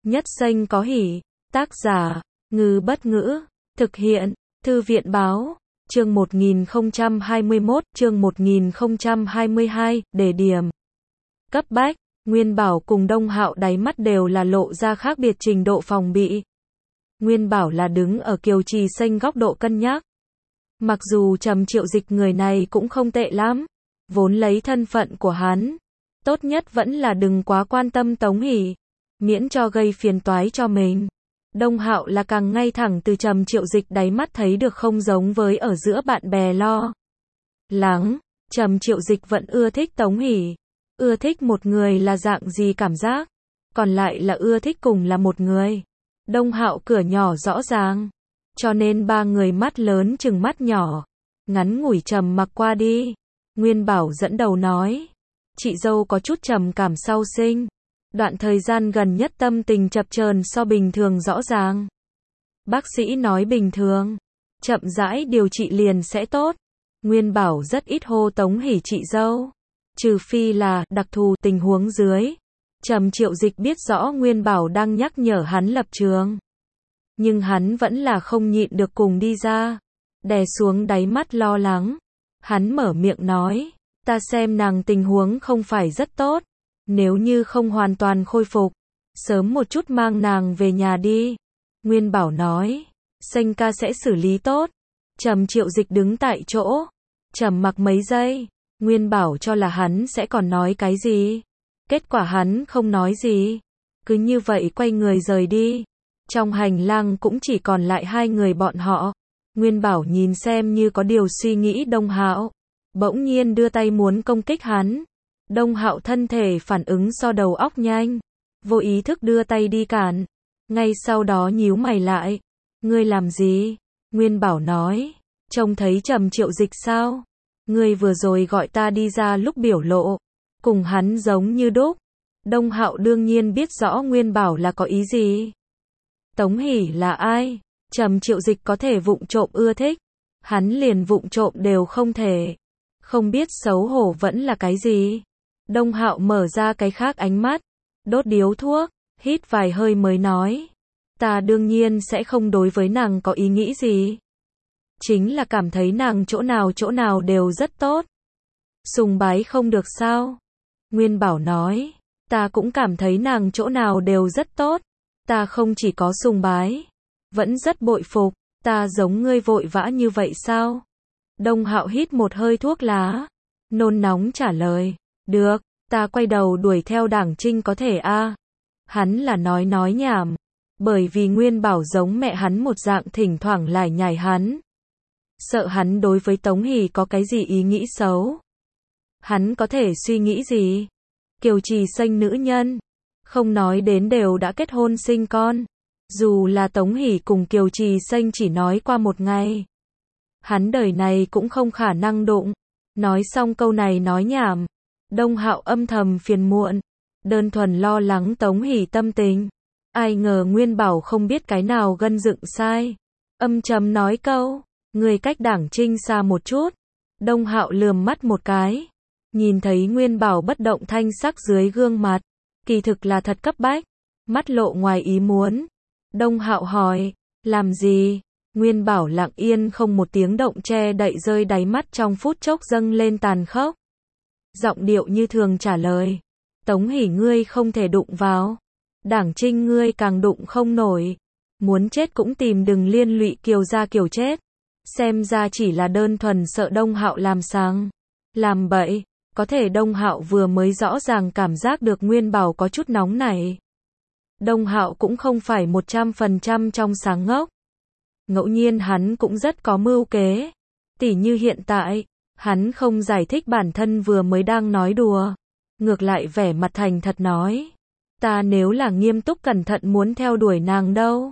Nhất xanh có hỉ. Tác giả, Ngư Bất Ngữ. Thực hiện, Thư viện Báo. Chương 1021, chương 1022, đề điểm. Cấp bách, Nguyên Bảo cùng Đông Hạo đáy mắt đều là lộ ra khác biệt trình độ phòng bị. Nguyên Bảo là đứng ở Kiều Trì Xanh góc độ cân nhắc. Mặc dù Trầm Triệu Dịch người này cũng không tệ lắm, vốn lấy thân phận của hắn, tốt nhất vẫn là đừng quá quan tâm Tống Hỷ, miễn cho gây phiền toái cho mình. Đông Hạo là càng ngay thẳng từ Trầm Triệu Dịch đáy mắt thấy được không giống với ở giữa bạn bè lo lắng. Trầm Triệu Dịch vẫn ưa thích Tống Hỷ, ưa thích một người là dạng gì cảm giác, còn lại là ưa thích cùng là một người. Đông Hạo cửa nhỏ rõ ràng, cho nên ba người mắt lớn chừng mắt nhỏ, ngắn ngủi trầm mặc qua đi. Nguyên Bảo dẫn đầu nói, chị dâu có chút trầm cảm sau sinh, đoạn thời gian gần nhất tâm tình chập chờn so bình thường rõ ràng. Bác sĩ nói bình thường, chậm rãi điều trị liền sẽ tốt. Nguyên Bảo rất ít hô Tống Hỷ chị dâu, trừ phi là đặc thù tình huống dưới. Trầm Triệu Dịch biết rõ Nguyên Bảo đang nhắc nhở hắn lập trường, nhưng hắn vẫn là không nhịn được cùng đi ra, đè xuống đáy mắt lo lắng. Hắn mở miệng nói, ta xem nàng tình huống không phải rất tốt, nếu như không hoàn toàn khôi phục, sớm một chút mang nàng về nhà đi. Nguyên Bảo nói, Xanh ca sẽ xử lý tốt. Trầm Triệu Dịch đứng tại chỗ, trầm mặc mấy giây. Nguyên Bảo cho là hắn sẽ còn nói cái gì, kết quả hắn không nói gì, cứ như vậy quay người rời đi. Trong hành lang cũng chỉ còn lại hai người bọn họ. Nguyên Bảo nhìn xem như có điều suy nghĩ Đông Hạo, bỗng nhiên đưa tay muốn công kích hắn. Đông Hạo thân thể phản ứng so đầu óc nhanh, vô ý thức đưa tay đi cản, ngay sau đó nhíu mày lại. Ngươi làm gì? Nguyên Bảo nói, trông thấy Trầm Triệu Dịch sao? Ngươi vừa rồi gọi ta đi ra lúc biểu lộ, cùng hắn giống như đúc. Đông Hạo đương nhiên biết rõ Nguyên Bảo là có ý gì. Tống Hỷ là ai? Trầm Triệu Dịch có thể vụng trộm ưa thích, hắn liền vụng trộm đều không thể. Không biết xấu hổ vẫn là cái gì. Đông Hạo mở ra cái khác ánh mắt, đốt điếu thuốc, hít vài hơi mới nói, ta đương nhiên sẽ không đối với nàng có ý nghĩ gì. Chính là cảm thấy nàng chỗ nào đều rất tốt. Sùng bái không được sao? Nguyên Bảo nói, ta cũng cảm thấy nàng chỗ nào đều rất tốt. Ta không chỉ có sùng bái, vẫn rất bội phục. Ta giống ngươi vội vã như vậy sao? Đông Hạo hít một hơi thuốc lá, nôn nóng trả lời, được, ta quay đầu đuổi theo Đảng Trinh có thể a. Hắn là nói nhảm, bởi vì Nguyên Bảo giống mẹ hắn một dạng thỉnh thoảng lải nhải hắn. Sợ hắn đối với Tống Hỷ có cái gì ý nghĩ xấu. Hắn có thể suy nghĩ gì? Kiều Trì Xanh nữ nhân, không nói đến đều đã kết hôn sinh con. Dù là Tống Hỷ cùng Kiều Trì Xanh chỉ nói qua một ngày, hắn đời này cũng không khả năng đụng. Nói xong câu này nói nhảm, Đông Hạo âm thầm phiền muộn, đơn thuần lo lắng Tống Hỷ tâm tình. Ai ngờ Nguyên Bảo không biết cái nào gân dựng sai, âm trầm nói câu, người cách Đảng Trinh xa một chút. Đông Hạo lườm mắt một cái, nhìn thấy Nguyên Bảo bất động thanh sắc dưới gương mặt, kỳ thực là thật cấp bách, mắt lộ ngoài ý muốn. Đông Hạo hỏi, làm gì? Nguyên Bảo lặng yên không một tiếng động che đậy rơi đáy mắt trong phút chốc dâng lên tàn khốc. Giọng điệu như thường trả lời, Tống Hỷ ngươi không thể đụng vào, Đảng Trinh ngươi càng đụng không nổi, muốn chết cũng tìm đừng liên lụy Kiều gia Kiều chết. Xem ra chỉ là đơn thuần sợ Đông Hạo làm sáng, làm bậy. Có thể Đông Hạo vừa mới rõ ràng cảm giác được Nguyên Bảo có chút nóng nảy. Đông Hạo cũng không phải 100% trong sáng ngốc. Ngẫu nhiên hắn cũng rất có mưu kế. Tỉ như hiện tại, hắn không giải thích bản thân vừa mới đang nói đùa. Ngược lại vẻ mặt thành thật nói, ta nếu là nghiêm túc cẩn thận muốn theo đuổi nàng đâu.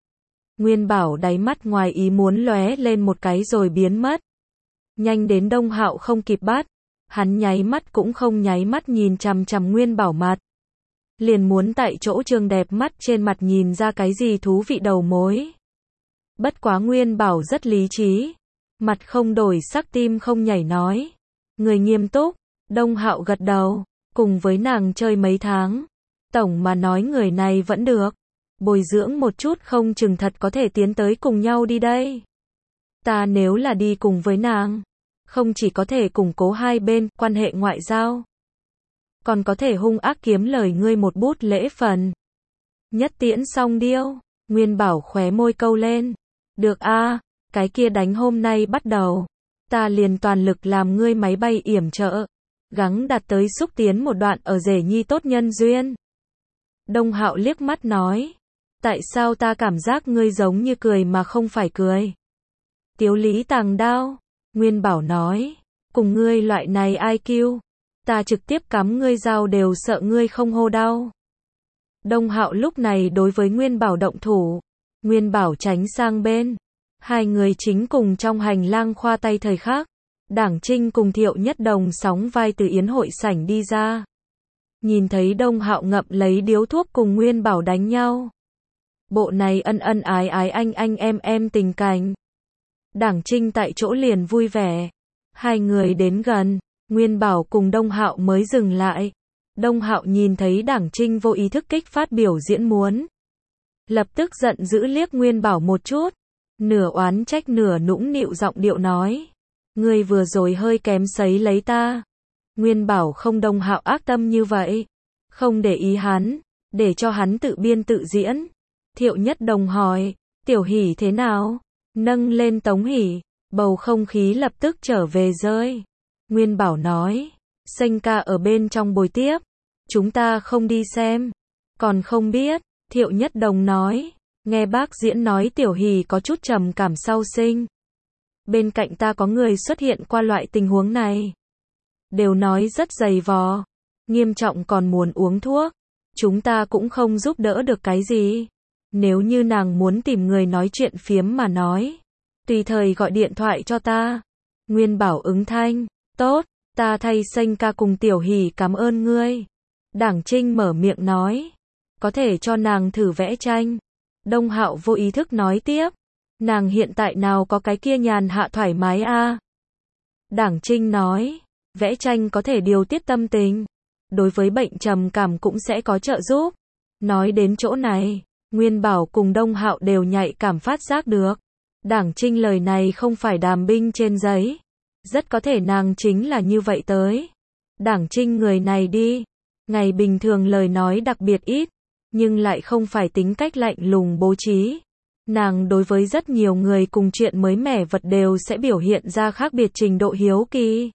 Nguyên Bảo đáy mắt ngoài ý muốn lóe lên một cái rồi biến mất. Nhanh đến Đông Hạo không kịp bắt. Hắn nháy mắt cũng không nháy mắt nhìn chằm chằm Nguyên Bảo mặt. Liền muốn tại chỗ trương đẹp mắt trên mặt nhìn ra cái gì thú vị đầu mối. Bất quá Nguyên Bảo rất lý trí. Mặt không đổi sắc tim không nhảy nói. Người nghiêm túc. Đông Hạo gật đầu. Cùng với nàng chơi mấy tháng. Tổng mà nói người này vẫn được. bồi dưỡng một chút không chừng thật có thể tiến tới cùng nhau đi đây. Ta nếu là đi cùng với nàng, không chỉ có thể củng cố hai bên quan hệ ngoại giao, còn có thể hung ác kiếm lời ngươi một bút lễ phần. Nhất tiễn song điêu, Nguyên Bảo khóe môi câu lên. Được a, cái kia đánh hôm nay bắt đầu. Ta liền toàn lực làm ngươi máy bay yểm trợ. Gắng đạt tới xúc tiến một đoạn ở rể nhi tốt nhân duyên. Đông Hạo liếc mắt nói. Tại sao ta cảm giác ngươi giống như cười mà không phải cười? Tiếu lý tàng đao. Nguyên Bảo nói. Cùng ngươi loại này IQ. Ta trực tiếp cắm ngươi dao đều sợ ngươi không hô đau. Đông Hạo lúc này đối với Nguyên Bảo động thủ. Nguyên Bảo tránh sang bên. Hai người chính cùng trong hành lang khoa tay thời khắc. Đảng Trinh cùng Thiệu Nhất Đồng sóng vai từ yến hội sảnh đi ra. Nhìn thấy Đông Hạo ngậm lấy điếu thuốc cùng Nguyên Bảo đánh nhau. Bộ này ân ân ái ái anh em tình cảnh. Đảng Trinh tại chỗ liền vui vẻ. Hai người đến gần, Nguyên Bảo cùng Đông Hạo mới dừng lại. Đông Hạo nhìn thấy Đảng Trinh vô ý thức kích phát biểu diễn muốn. Lập tức giận dữ liếc Nguyên Bảo một chút. Nửa oán trách nửa nũng nịu giọng điệu nói. Ngươi vừa rồi hơi kém sấy lấy ta. Nguyên Bảo không Đông Hạo ác tâm như vậy. Không để ý hắn, để cho hắn tự biên tự diễn. Thiệu Nhất Đồng hỏi, Tiểu Hỷ thế nào? Nâng lên Tống Hỷ, bầu không khí lập tức trở về rơi. Nguyên Bảo nói, Sênh ca ở bên trong bồi tiếp. Chúng ta không đi xem. Còn không biết, Thiệu Nhất Đồng nói, nghe bác diễn nói Tiểu Hỷ có chút trầm cảm sau sinh. Bên cạnh ta có người xuất hiện qua loại tình huống này. Đều nói rất dày vò. Nghiêm trọng còn muốn uống thuốc. Chúng ta cũng không giúp đỡ được cái gì. Nếu như nàng muốn tìm người nói chuyện phiếm mà nói. Tùy thời gọi điện thoại cho ta. Nguyên Bảo ứng thanh. Tốt, ta thay Sênh ca cùng Tiểu Hỷ cảm ơn ngươi. Đảng Trinh mở miệng nói. Có thể cho nàng thử vẽ tranh. Đông Hạo vô ý thức nói tiếp. Nàng hiện tại nào có cái kia nhàn hạ thoải mái a. Đảng Trinh nói. Vẽ tranh có thể điều tiết tâm tình. Đối với bệnh trầm cảm cũng sẽ có trợ giúp. Nói đến chỗ này, Nguyên Bảo cùng Đông Hạo đều nhạy cảm phát giác được. Đảng Trinh lời này không phải đàm binh trên giấy. Rất có thể nàng chính là như vậy tới. Đảng Trinh người này đi. Ngày bình thường lời nói đặc biệt ít. Nhưng lại không phải tính cách lạnh lùng bố trí. Nàng đối với rất nhiều người cùng chuyện mới mẻ vật đều sẽ biểu hiện ra khác biệt trình độ hiếu kỳ.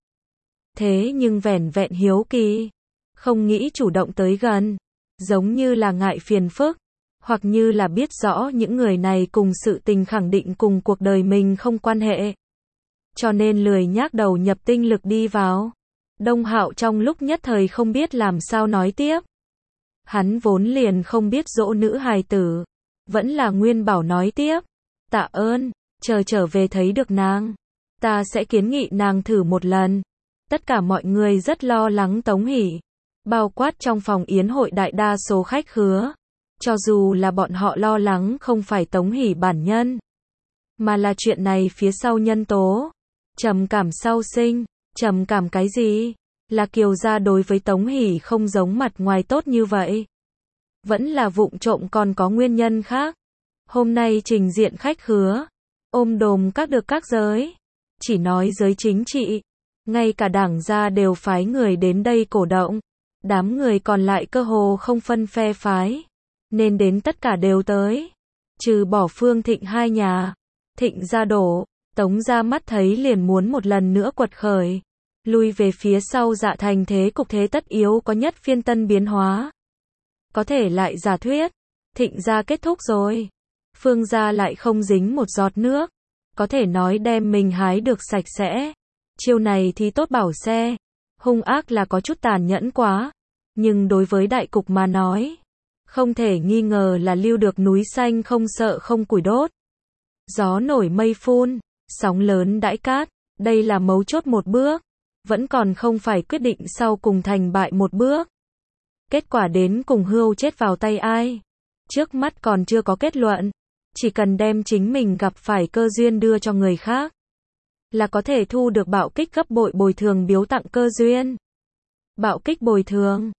Thế nhưng vẻn vẹn hiếu kỳ. Không nghĩ chủ động tới gần. Giống như là ngại phiền phức. Hoặc như là biết rõ những người này cùng sự tình khẳng định cùng cuộc đời mình không quan hệ. Cho nên lười nhác đầu nhập tinh lực đi vào. Đông Hạo trong lúc nhất thời không biết làm sao nói tiếp. Hắn vốn liền không biết dỗ nữ hài tử. Vẫn là Nguyên Bảo nói tiếp. Tạ ơn, chờ trở về thấy được nàng. Ta sẽ kiến nghị nàng thử một lần. Tất cả mọi người rất lo lắng Tống Hỷ. Bao quát trong phòng yến hội đại đa số khách khứa. Cho dù là bọn họ lo lắng không phải Tống Hỷ bản nhân. Mà là chuyện này phía sau nhân tố. Trầm cảm sau sinh. Trầm cảm cái gì? Là Kiều gia đối với Tống Hỷ không giống mặt ngoài tốt như vậy. Vẫn là vụng trộm còn có nguyên nhân khác. Hôm nay trình diện khách khứa. Ôm đồm các được các giới. Chỉ nói giới chính trị. Ngay cả đảng gia đều phái người đến đây cổ động. Đám người còn lại cơ hồ không phân phe phái. Nên đến tất cả đều tới. Trừ bỏ Phương Thịnh hai nhà. Thịnh gia đổ. Tống gia mắt thấy liền muốn một lần nữa quật khởi. Lui về phía sau dạ thành thế cục thế tất yếu có nhất phiên tân biến hóa. Có thể lại giả thuyết. Thịnh gia kết thúc rồi. Phương gia lại không dính một giọt nước. Có thể nói đem mình hái được sạch sẽ. Chiêu này thì tốt bảo xe. Hung ác là có chút tàn nhẫn quá. Nhưng đối với đại cục mà nói. Không thể nghi ngờ là lưu được núi xanh không sợ không củi đốt. Gió nổi mây phun. Sóng lớn đãi cát. Đây là mấu chốt một bước. Vẫn còn không phải quyết định sau cùng thành bại một bước. Kết quả đến cùng hươu chết vào tay ai. Trước mắt còn chưa có kết luận. Chỉ cần đem chính mình gặp phải cơ duyên đưa cho người khác. Là có thể thu được bạo kích gấp bội bồi thường biếu tặng cơ duyên. Bạo kích bồi thường.